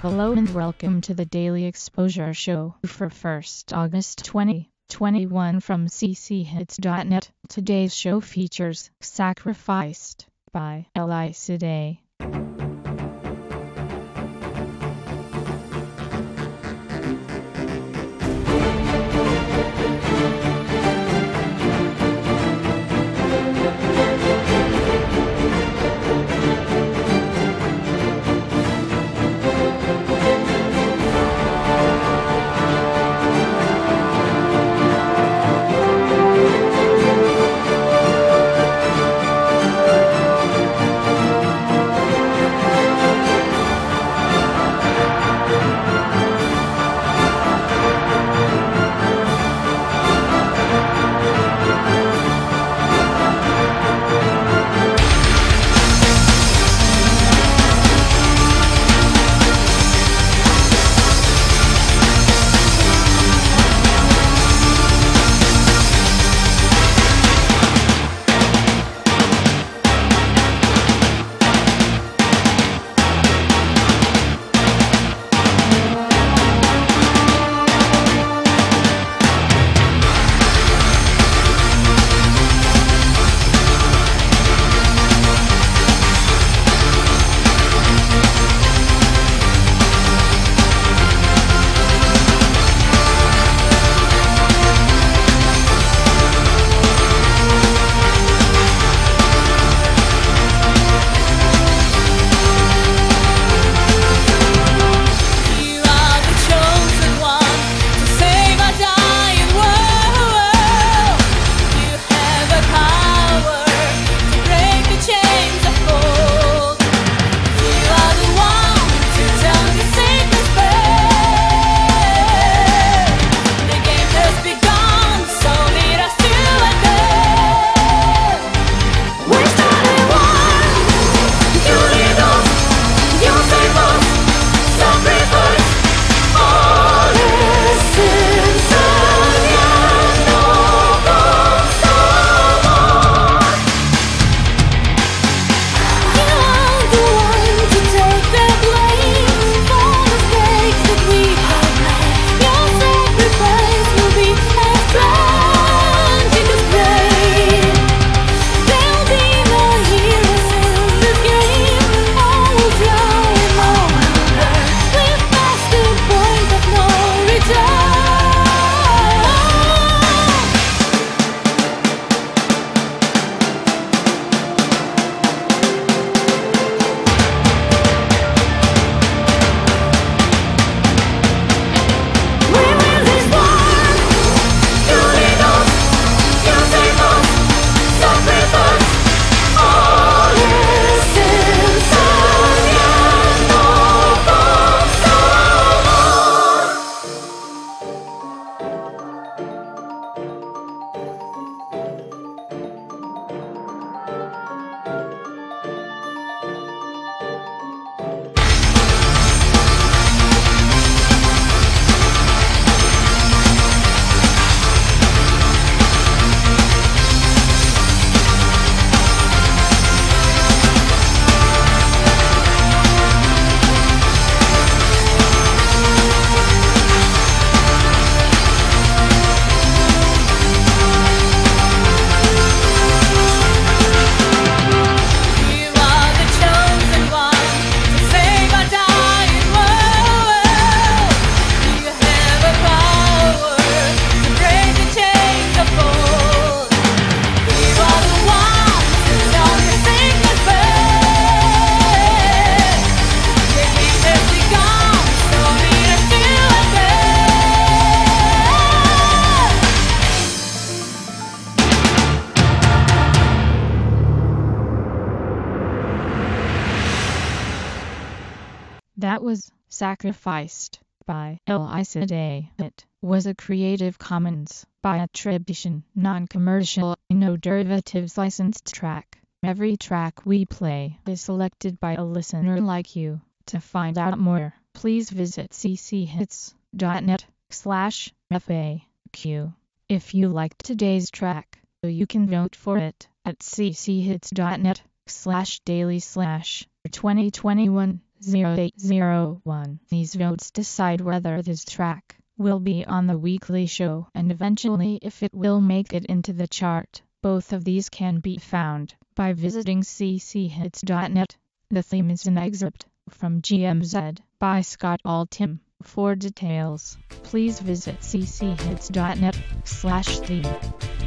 Hello and welcome to the Daily Exposure Show for 1st August 2021 from cchits.net. Today's show features Sacrificed by Elisa. That was Sacrificed by Elisa. It was a Creative Commons by attribution, non-commercial, no derivatives licensed track. Every track we play is selected by a listener like you. To find out more, please visit cchits.net/FAQ. If you liked today's track, you can vote for it at cchits.net/daily/2021. 0801. These votes decide whether this track will be on the weekly show and eventually if it will make it into the chart. Both of these can be found by visiting cchits.net. The theme is an excerpt from GMZ by Scott Altham. For details, please visit cchits.net/theme.